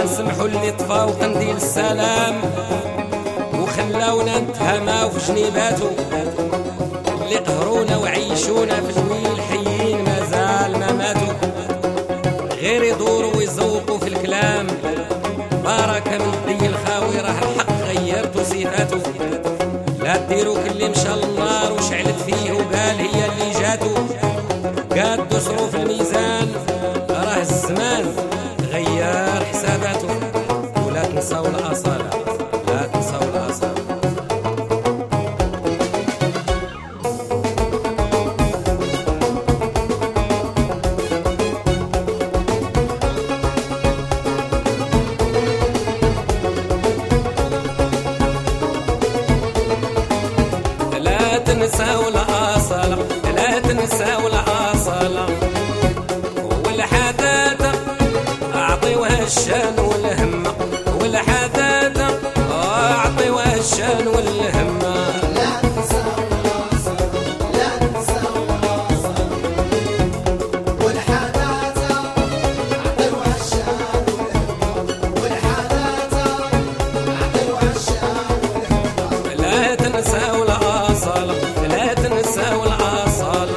سمحوا اللي طفاو قنديل السلام وخلاونا نتهماو في جنيباتو، اللي قهرونا وعيشونا في الويل حيين مازال ما ماتوا، غير يدوروا ويزوقوا في الكلام. بركة من الدي الخاوي راه الحق غيرتو صفاتو، لا ديروا كل مشى للنار وشعلت فيه وقال هي اللي جاتو، قادوا صروف الميزان راه الزمان غير حساباتو. ولا تنساو الأصالة، لا تنساو الأصالة. لا تنساو الأصالة، لا تنساو الأصالة، والحداثة أعطيوها الشان والهمة، والحداثة أعطيوها الشان والهمة. لا تنساو الأصالة، لا تنساو الأصالة، والحداثة أعطيوها الشان والهمة، والحداثة أعطيوها الشان والهمة. لا تنساو الأصالة، لا تنساو الأصالة،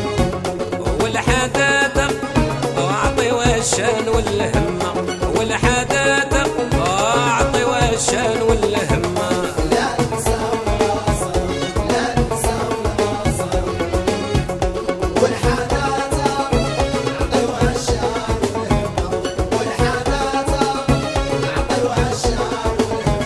والحداثة أعطيوها الشان والهمة، والحداثة أعطيوها الشان والهمة. لا تنساو الأصالة، لا تنساو الأصالة، والحداثة أعطيوها الشان والهمة، والحداثة أعطيوها الشان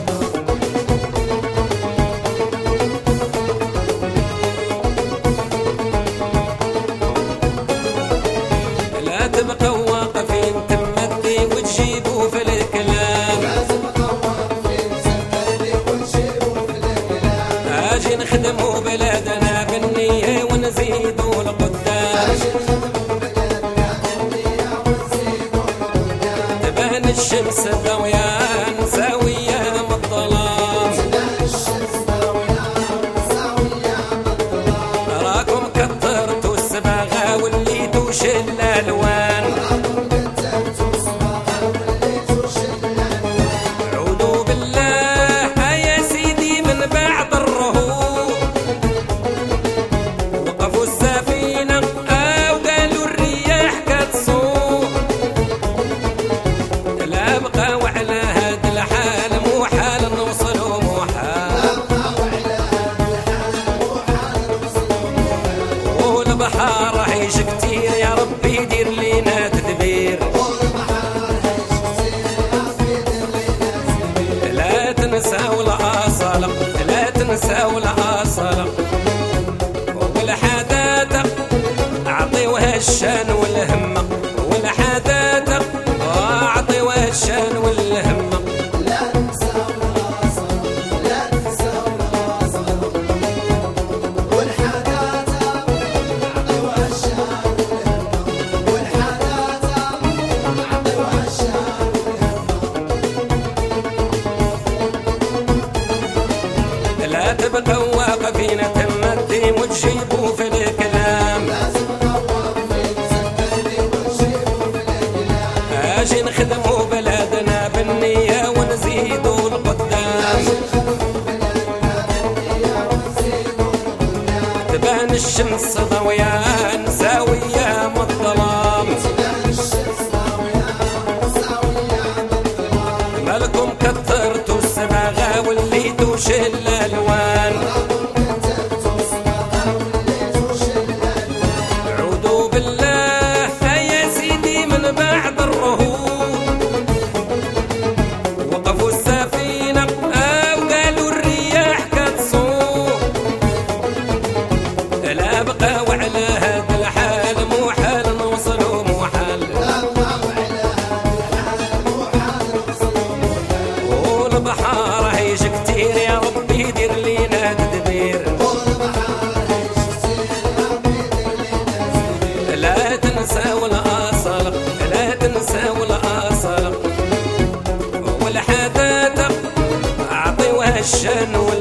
والهمة. لا تبقوا واقفين تمدي وتجيبوا في الكلام، لازم واقفين سندي ونجيبوا في الكلام، اجي نخدموا بلادنا بالنية ونزيدوا لقدام، أجي نخدموا بلادنا بالنية ونزيدوا لقدام، تبان الشمس ضويان ساوية من الظلام، تبان الشمس ضويان ساوية من الظلام، راكم كثرتوا الصباغة وليتوا شل الوان، راكم كتبتوا صباغة وليتوا شل الألوان. عودوا بالله يا سيدي من بعد الرهوب، وقفوا السفينة وقالوا الرياح كتسوق، لا بقاو على هاد الحال مو حال نوصلوا مو حال، أبقاو على هاد الحال مو حال نوصلوا مو حال، والبحر عيش كتير يا ربي دير لينا تدبير. والبحر هيج كتير يا ربي دير لينا تدبير. لا تنساو الأصالة، لا تنساو الأصالة، والحداثة أعطيوها الشان والهمة، والحداثة أعطيوها الشان والهمة. لا تنساو الأصالة، لا تنساو الأصالة، والحداثة أعطيوها الشان والهمة، والحداثة أعطيوها الشان والهمة. لا تبقوا واقفين تمدي وتجيبوا في الكلام، لازم واقفين سندي ونجيبوا في الكلام، اجي نخدموا بلادنا بالنية ونزيدوا لقدام، أجي نخدموا بلادنا بالنية ونزيدوا لقدام، تبان الشمس ضويان ساوية من الظلام، تبان الشمس ضويان ساوية من الظلام، مالكم كثرتوا الصباغة وليتوا شل الوان، راكم كتبتوا صباغة وليتوا شل الألوان. عودوا بالله يا سيدي من بعد الرهوب، وقفوا السفينة وقالوا الرياح كتسوق، لا بقاو على هاد الحال مو حال نوصلوا مو حال، أبقاو على هاد الحال مو حال نوصلوا مو حال، والبحر هيج كتير يا ربي دير لينا تدبير. والبحر هيج كتير يا ربي دير لينا تدبير. لا تنساو الأصالة، لا تنساو الأصالة، والحداثة أعطيوها الشان